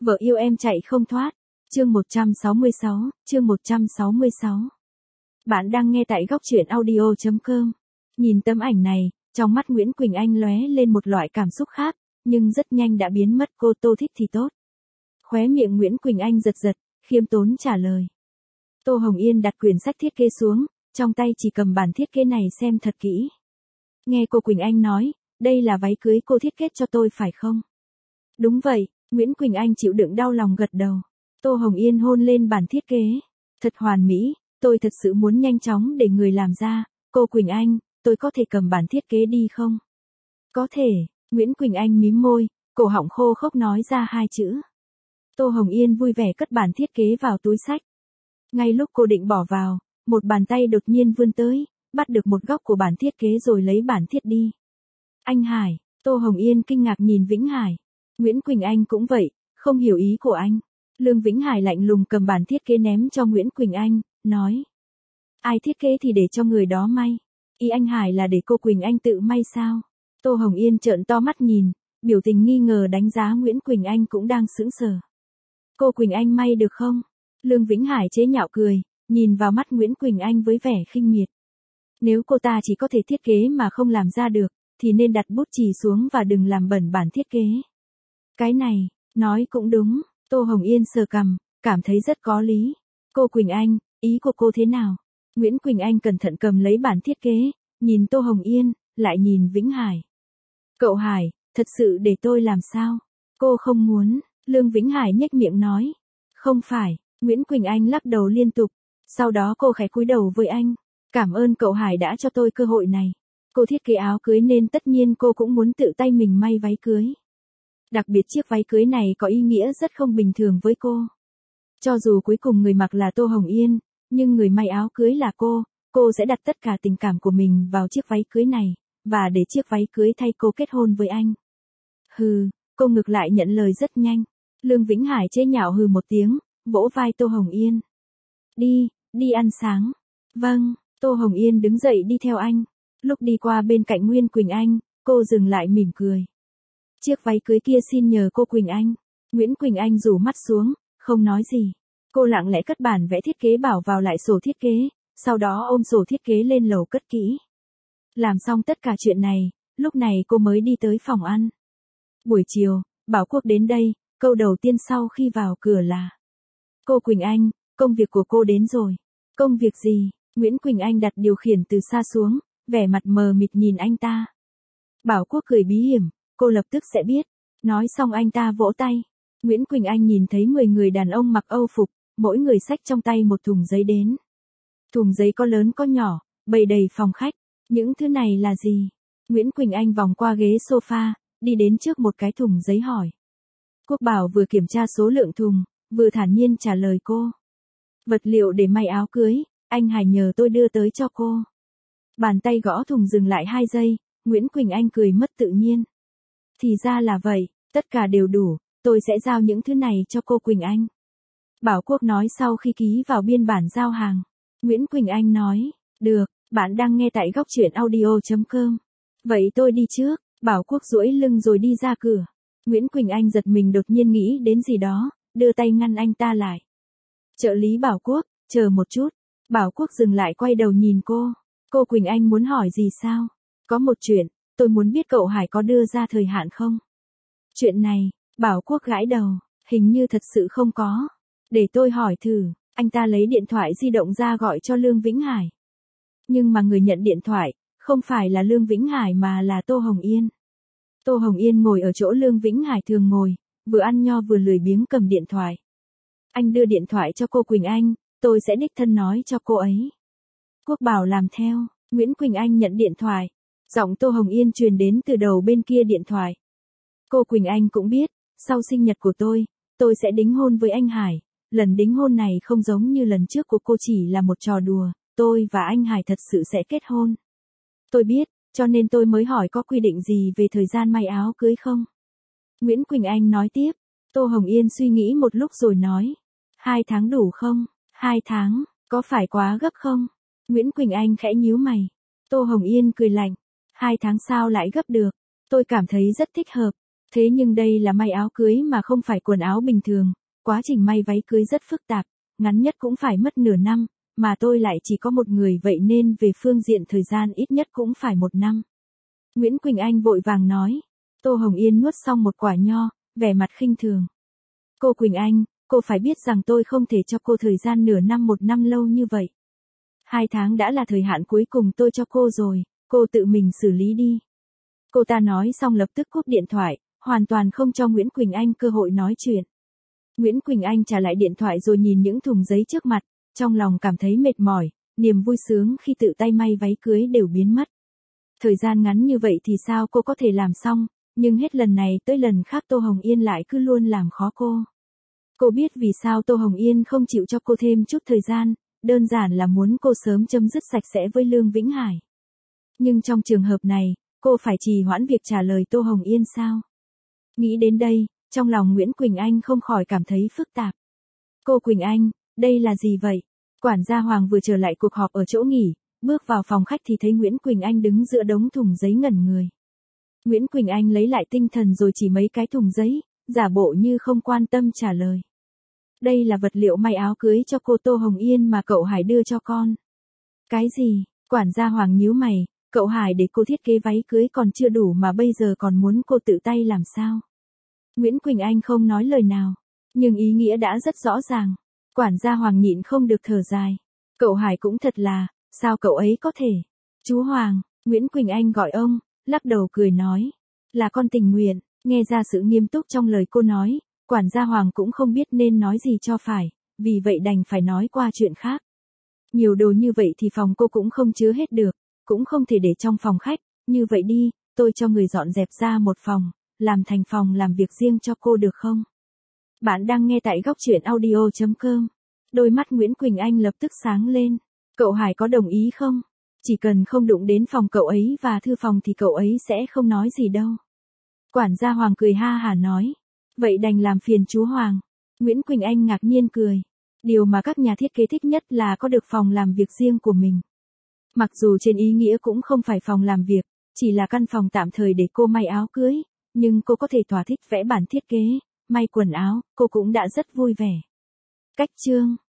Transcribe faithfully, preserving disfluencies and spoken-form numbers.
Vợ yêu em chạy không thoát. Chương một trăm sáu mươi sáu, chương một trăm sáu mươi sáu. Bạn đang nghe tại góc truyện audio chấm com. Nhìn tấm ảnh này, trong mắt Nguyễn Quỳnh Anh lóe lên một loại cảm xúc khác, nhưng rất nhanh đã biến mất. Cô Tô thích thì tốt. Khóe miệng Nguyễn Quỳnh Anh giật giật, khiêm tốn trả lời. Tô Hồng Yên đặt quyển sách thiết kế xuống, trong tay chỉ cầm bản thiết kế này xem thật kỹ. Nghe cô Quỳnh Anh nói, đây là váy cưới cô thiết kế cho tôi phải không? Đúng vậy, Nguyễn Quỳnh Anh chịu đựng đau lòng gật đầu. Tô Hồng Yên hôn lên bản thiết kế. Thật hoàn mỹ, tôi thật sự muốn nhanh chóng để người làm ra. Cô Quỳnh Anh, tôi có thể cầm bản thiết kế đi không? Có thể, Nguyễn Quỳnh Anh mím môi, cổ họng khô khốc nói ra hai chữ. Tô Hồng Yên vui vẻ cất bản thiết kế vào túi sách. Ngay lúc cô định bỏ vào, một bàn tay đột nhiên vươn tới, bắt được một góc của bản thiết kế rồi lấy bản thiết đi. Anh Hải, Tô Hồng Yên kinh ngạc nhìn Vĩnh Hải. Nguyễn Quỳnh Anh cũng vậy, không hiểu ý của anh. Lương Vĩnh Hải lạnh lùng cầm bản thiết kế ném cho Nguyễn Quỳnh Anh, nói. Ai thiết kế thì để cho người đó may. Ý anh Hải là để cô Quỳnh Anh tự may sao? Tô Hồng Yên trợn to mắt nhìn, biểu tình nghi ngờ đánh giá Nguyễn Quỳnh Anh cũng đang sững sờ. Cô Quỳnh Anh may được không? Lương Vĩnh Hải chế nhạo cười, nhìn vào mắt Nguyễn Quỳnh Anh với vẻ khinh miệt. Nếu cô ta chỉ có thể thiết kế mà không làm ra được, thì nên đặt bút chì xuống và đừng làm bẩn bản thiết kế. Cái này, nói cũng đúng, Tô Hồng Yên sờ cằm, cảm thấy rất có lý. Cô Quỳnh Anh, ý của cô thế nào? Nguyễn Quỳnh Anh cẩn thận cầm lấy bản thiết kế, nhìn Tô Hồng Yên, lại nhìn Vĩnh Hải. Cậu Hải, thật sự để tôi làm sao? Cô không muốn, Lương Vĩnh Hải nhếch miệng nói. Không phải, Nguyễn Quỳnh Anh lắc đầu liên tục. Sau đó cô khẽ cúi đầu với anh. Cảm ơn cậu Hải đã cho tôi cơ hội này. Cô thiết kế áo cưới nên tất nhiên cô cũng muốn tự tay mình may váy cưới. Đặc biệt chiếc váy cưới này có ý nghĩa rất không bình thường với cô. Cho dù cuối cùng người mặc là Tô Hồng Yên, nhưng người may áo cưới là cô, cô sẽ đặt tất cả tình cảm của mình vào chiếc váy cưới này, và để chiếc váy cưới thay cô kết hôn với anh. Hừ, cô ngược lại nhận lời rất nhanh. Lương Vĩnh Hải chế nhạo hừ một tiếng, vỗ vai Tô Hồng Yên. Đi, đi ăn sáng. Vâng, Tô Hồng Yên đứng dậy đi theo anh. Lúc đi qua bên cạnh Nguyễn Quỳnh Anh, cô dừng lại mỉm cười. Chiếc váy cưới kia xin nhờ cô Quỳnh Anh. Nguyễn Quỳnh Anh rủ mắt xuống, không nói gì. Cô lặng lẽ cất bản vẽ thiết kế bảo vào lại sổ thiết kế, sau đó ôm sổ thiết kế lên lầu cất kỹ. Làm xong tất cả chuyện này, lúc này cô mới đi tới phòng ăn. Buổi chiều, Bảo Quốc đến đây, câu đầu tiên sau khi vào cửa là. Cô Quỳnh Anh, công việc của cô đến rồi. Công việc gì? Nguyễn Quỳnh Anh đặt điều khiển từ xa xuống, vẻ mặt mờ mịt nhìn anh ta. Bảo Quốc cười bí hiểm, cô lập tức sẽ biết. Nói xong anh ta vỗ tay. Nguyễn Quỳnh Anh nhìn thấy mười người đàn ông mặc Âu phục, mỗi người xách trong tay một thùng giấy đến. Thùng giấy có lớn có nhỏ, bày đầy phòng khách. Những thứ này là gì? Nguyễn Quỳnh Anh vòng qua ghế sofa, đi đến trước một cái thùng giấy hỏi. Quốc Bảo vừa kiểm tra số lượng thùng, vừa thản nhiên trả lời cô. Vật liệu để may áo cưới, anh Hải nhờ tôi đưa tới cho cô. Bàn tay gõ thùng dừng lại hai giây, Nguyễn Quỳnh Anh cười mất tự nhiên. Thì ra là vậy, tất cả đều đủ, tôi sẽ giao những thứ này cho cô Quỳnh Anh. Bảo Quốc nói sau khi ký vào biên bản giao hàng. Nguyễn Quỳnh Anh nói, được, bạn đang nghe tại góc truyện audio chấm com. Vậy tôi đi trước, Bảo Quốc duỗi lưng rồi đi ra cửa. Nguyễn Quỳnh Anh giật mình đột nhiên nghĩ đến gì đó, đưa tay ngăn anh ta lại. Trợ lý Bảo Quốc, chờ một chút. Bảo Quốc dừng lại quay đầu nhìn cô. Cô Quỳnh Anh muốn hỏi gì sao? Có một chuyện, tôi muốn biết cậu Hải có đưa ra thời hạn không? Chuyện này, Bảo Quốc gãi đầu, hình như thật sự không có. Để tôi hỏi thử, anh ta lấy điện thoại di động ra gọi cho Lương Vĩnh Hải. Nhưng mà người nhận điện thoại, không phải là Lương Vĩnh Hải mà là Tô Hồng Yên. Tô Hồng Yên ngồi ở chỗ Lương Vĩnh Hải thường ngồi, vừa ăn nho vừa lười biếng cầm điện thoại. Anh đưa điện thoại cho cô Quỳnh Anh, tôi sẽ đích thân nói cho cô ấy. Quốc Bảo làm theo, Nguyễn Quỳnh Anh nhận điện thoại. Giọng Tô Hồng Yên truyền đến từ đầu bên kia điện thoại. Cô Quỳnh Anh cũng biết, sau sinh nhật của tôi, tôi sẽ đính hôn với anh Hải. Lần đính hôn này không giống như lần trước của cô chỉ là một trò đùa, tôi và anh Hải thật sự sẽ kết hôn. Tôi biết, cho nên tôi mới hỏi có quy định gì về thời gian may áo cưới không? Nguyễn Quỳnh Anh nói tiếp. Tô Hồng Yên suy nghĩ một lúc rồi nói. Hai tháng đủ không? Hai tháng, có phải quá gấp không? Nguyễn Quỳnh Anh khẽ nhíu mày. Tô Hồng Yên cười lạnh. Hai tháng sao lại gấp được? Tôi cảm thấy rất thích hợp. Thế nhưng đây là may áo cưới mà không phải quần áo bình thường, quá trình may váy cưới rất phức tạp, ngắn nhất cũng phải mất nửa năm, mà tôi lại chỉ có một người vậy nên về phương diện thời gian ít nhất cũng phải một năm. Nguyễn Quỳnh Anh vội vàng nói. Tô Hồng Yên nuốt xong một quả nho, vẻ mặt khinh thường. Cô Quỳnh Anh, cô phải biết rằng tôi không thể cho cô thời gian nửa năm một năm lâu như vậy. Hai tháng đã là thời hạn cuối cùng tôi cho cô rồi, cô tự mình xử lý đi. Cô ta nói xong lập tức cúp điện thoại, hoàn toàn không cho Nguyễn Quỳnh Anh cơ hội nói chuyện. Nguyễn Quỳnh Anh trả lại điện thoại rồi nhìn những thùng giấy trước mặt, trong lòng cảm thấy mệt mỏi, niềm vui sướng khi tự tay may váy cưới đều biến mất. Thời gian ngắn như vậy thì sao cô có thể làm xong, nhưng hết lần này tới lần khác Tô Hồng Yên lại cứ luôn làm khó cô. Cô biết vì sao Tô Hồng Yên không chịu cho cô thêm chút thời gian, đơn giản là muốn cô sớm chấm dứt sạch sẽ với Lương Vĩnh Hải. Nhưng trong trường hợp này, cô phải trì hoãn việc trả lời Tô Hồng Yên sao? Nghĩ đến đây, trong lòng Nguyễn Quỳnh Anh không khỏi cảm thấy phức tạp. Cô Quỳnh Anh, đây là gì vậy? Quản gia Hoàng vừa trở lại cuộc họp ở chỗ nghỉ, bước vào phòng khách thì thấy Nguyễn Quỳnh Anh đứng giữa đống thùng giấy ngẩn người. Nguyễn Quỳnh Anh lấy lại tinh thần rồi chỉ mấy cái thùng giấy, giả bộ như không quan tâm trả lời. Đây là vật liệu may áo cưới cho cô Tô Hồng Yên mà cậu Hải đưa cho con. Cái gì? Quản gia Hoàng nhíu mày, cậu Hải để cô thiết kế váy cưới còn chưa đủ mà bây giờ còn muốn cô tự tay làm sao? Nguyễn Quỳnh Anh không nói lời nào, nhưng ý nghĩa đã rất rõ ràng. Quản gia Hoàng nhịn không được thở dài. Cậu Hải cũng thật là, sao cậu ấy có thể? Chú Hoàng, Nguyễn Quỳnh Anh gọi ông, lắc đầu cười nói. Là con tình nguyện, nghe ra sự nghiêm túc trong lời cô nói, quản gia Hoàng cũng không biết nên nói gì cho phải, vì vậy đành phải nói qua chuyện khác. Nhiều đồ như vậy thì phòng cô cũng không chứa hết được, cũng không thể để trong phòng khách, như vậy đi, tôi cho người dọn dẹp ra một phòng, làm thành phòng làm việc riêng cho cô được không? Bạn đang nghe tại góc truyện audio chấm com. Đôi mắt Nguyễn Quỳnh Anh lập tức sáng lên. Cậu Hải có đồng ý không? Chỉ cần không đụng đến phòng cậu ấy và thư phòng thì cậu ấy sẽ không nói gì đâu. Quản gia Hoàng cười ha hả nói. Vậy đành làm phiền chú Hoàng. Nguyễn Quỳnh Anh ngạc nhiên cười. Điều mà các nhà thiết kế thích nhất là có được phòng làm việc riêng của mình. Mặc dù trên ý nghĩa cũng không phải phòng làm việc, chỉ là căn phòng tạm thời để cô may áo cưới, nhưng cô có thể thỏa thích vẽ bản thiết kế, may quần áo, cô cũng đã rất vui vẻ. Cách chương